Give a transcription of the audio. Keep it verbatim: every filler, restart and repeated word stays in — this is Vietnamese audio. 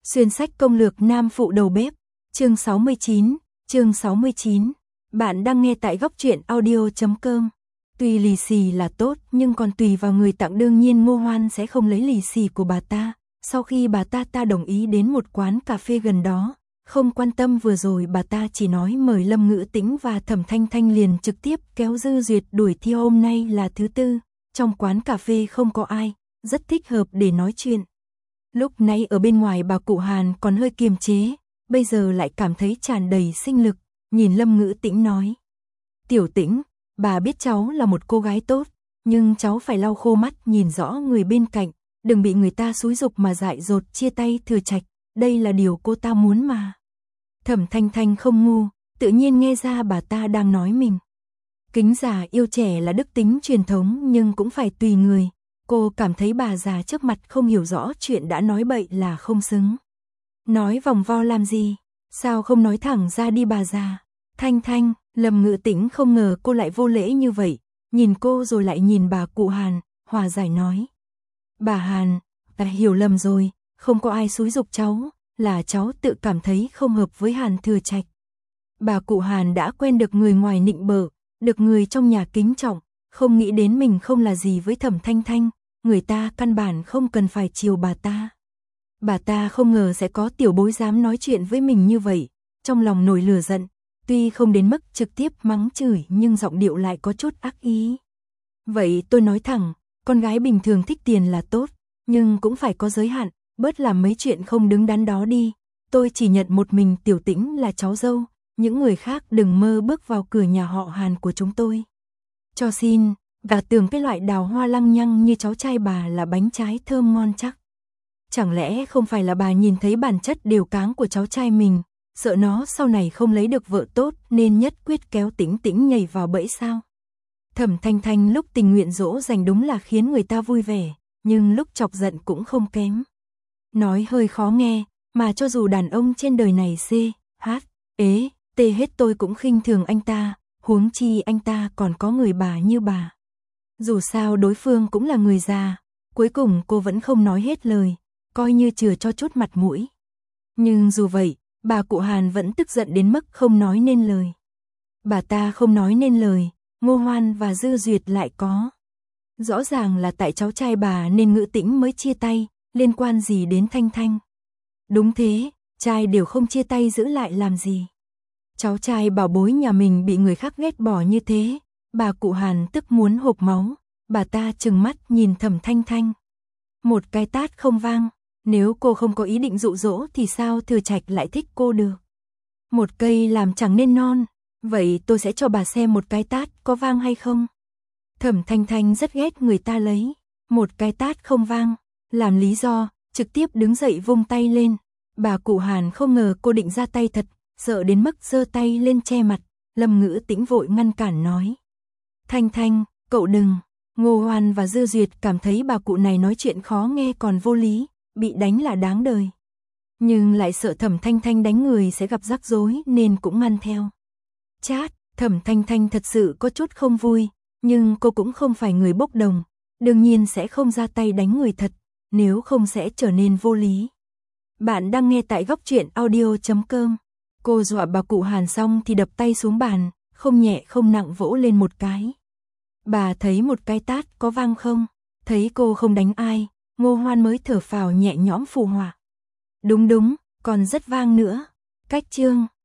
Xuyên sách công lược nam phụ đầu bếp, chương sáu mươi chín, chương sáu mươi chín. Bạn đang nghe tại góc truyện audio chấm com. Tuy lì xì là tốt, nhưng còn tùy vào người tặng, đương nhiên Ngô Hoan sẽ không lấy lì xì của bà ta. Sau khi bà ta ta đồng ý đến một quán cà phê gần đó, không quan tâm vừa rồi bà ta chỉ nói mời Lâm Ngữ Tĩnh và Thẩm Thanh Thanh, liền trực tiếp kéo Dư Duyệt đuổi theo. Hôm nay là thứ tư, trong quán cà phê không có ai, rất thích hợp để nói chuyện. Lúc nãy ở bên ngoài bà cụ Hàn còn hơi kiềm chế, bây giờ lại cảm thấy tràn đầy sinh lực, nhìn Lâm Ngữ Tĩnh nói: "Tiểu Tĩnh, bà biết cháu là một cô gái tốt, nhưng cháu phải lau khô mắt nhìn rõ người bên cạnh, đừng bị người ta xúi giục mà dại dột chia tay Thừa Trạch, đây là điều cô ta muốn mà." Thẩm Thanh Thanh không ngu, tự nhiên nghe ra bà ta đang nói mình. Kính già yêu trẻ là đức tính truyền thống, nhưng cũng phải tùy người. Cô cảm thấy bà già trước mặt không hiểu rõ chuyện đã nói bậy là không xứng. Nói vòng vo làm gì, sao không nói thẳng ra đi bà già. Thanh Thanh, Lâm Ngữ Tĩnh không ngờ cô lại vô lễ như vậy, nhìn cô rồi lại nhìn bà cụ Hàn, hòa giải nói: "Bà Hàn, ta hiểu lầm rồi, không có ai xúi giục cháu, là cháu tự cảm thấy không hợp với Hàn Thừa Trạch." Bà cụ Hàn đã quen được người ngoài nịnh bợ, được người trong nhà kính trọng, không nghĩ đến mình không là gì với Thẩm Thanh Thanh, người ta căn bản không cần phải chiều bà ta. Bà ta không ngờ sẽ có tiểu bối dám nói chuyện với mình như vậy, trong lòng nổi lửa giận, tuy không đến mức trực tiếp mắng chửi nhưng giọng điệu lại có chút ác ý. "Vậy tôi nói thẳng, con gái bình thường thích tiền là tốt, nhưng cũng phải có giới hạn, bớt làm mấy chuyện không đứng đắn đó đi. Tôi chỉ nhận một mình Tiểu Tĩnh là cháu dâu, những người khác đừng mơ bước vào cửa nhà họ Hàn của chúng tôi. Cho xin, và tưởng cái loại đào hoa lăng nhăng như cháu trai bà là bánh trái thơm ngon chắc. Chẳng lẽ không phải là bà nhìn thấy bản chất đều cáng của cháu trai mình, sợ nó sau này không lấy được vợ tốt nên nhất quyết kéo Tĩnh Tĩnh nhảy vào bẫy sao?" Thẩm Thanh Thanh lúc tình nguyện dỗ dành đúng là khiến người ta vui vẻ, nhưng lúc chọc giận cũng không kém. Nói hơi khó nghe, mà cho dù đàn ông trên đời này C, H, ế, T hết tôi cũng khinh thường anh ta, huống chi anh ta còn có người bà như bà. Dù sao đối phương cũng là người già, cuối cùng cô vẫn không nói hết lời, coi như chừa cho chút mặt mũi. Nhưng dù vậy, bà cụ Hàn vẫn tức giận đến mức không nói nên lời. Bà ta không nói nên lời, Ngô Hoan và Dư Duyệt lại có. Rõ ràng là tại cháu trai bà nên Ngữ Tĩnh mới chia tay, liên quan gì đến Thanh Thanh. Đúng thế, trai đều không chia tay giữ lại làm gì. Cháu trai bảo bối nhà mình bị người khác ghét bỏ như thế, bà cụ Hàn tức muốn hộc máu, bà ta trừng mắt nhìn Thẩm Thanh Thanh. Một cái tát không vang, nếu cô không có ý định dụ dỗ thì sao Thừa Trạch lại thích cô được. Một cây làm chẳng nên non, vậy tôi sẽ cho bà xem một cái tát có vang hay không. Thẩm Thanh Thanh rất ghét người ta lấy một cái tát không vang làm lý do, trực tiếp đứng dậy vung tay lên. Bà cụ Hàn không ngờ cô định ra tay thật, sợ đến mức giơ tay lên che mặt. Lâm Ngữ Tĩnh vội ngăn cản nói: "Thanh Thanh, cậu đừng." Ngô Hoan và Dư Duyệt cảm thấy bà cụ này nói chuyện khó nghe còn vô lý, bị đánh là đáng đời. Nhưng lại sợ Thẩm Thanh Thanh đánh người sẽ gặp rắc rối nên cũng ngăn theo. Chát, Thẩm Thanh Thanh thật sự có chút không vui, nhưng cô cũng không phải người bốc đồng, đương nhiên sẽ không ra tay đánh người thật, nếu không sẽ trở nên vô lý. Bạn đang nghe tại góc truyện audio chấm com. Cô dọa bà cụ Hàn xong thì đập tay xuống bàn, không nhẹ không nặng vỗ lên một cái. "Bà thấy một cái tát có vang không?" Thấy cô không đánh ai, Ngô Hoan mới thở phào nhẹ nhõm phụ họa: "Đúng đúng, còn rất vang nữa." Cách chương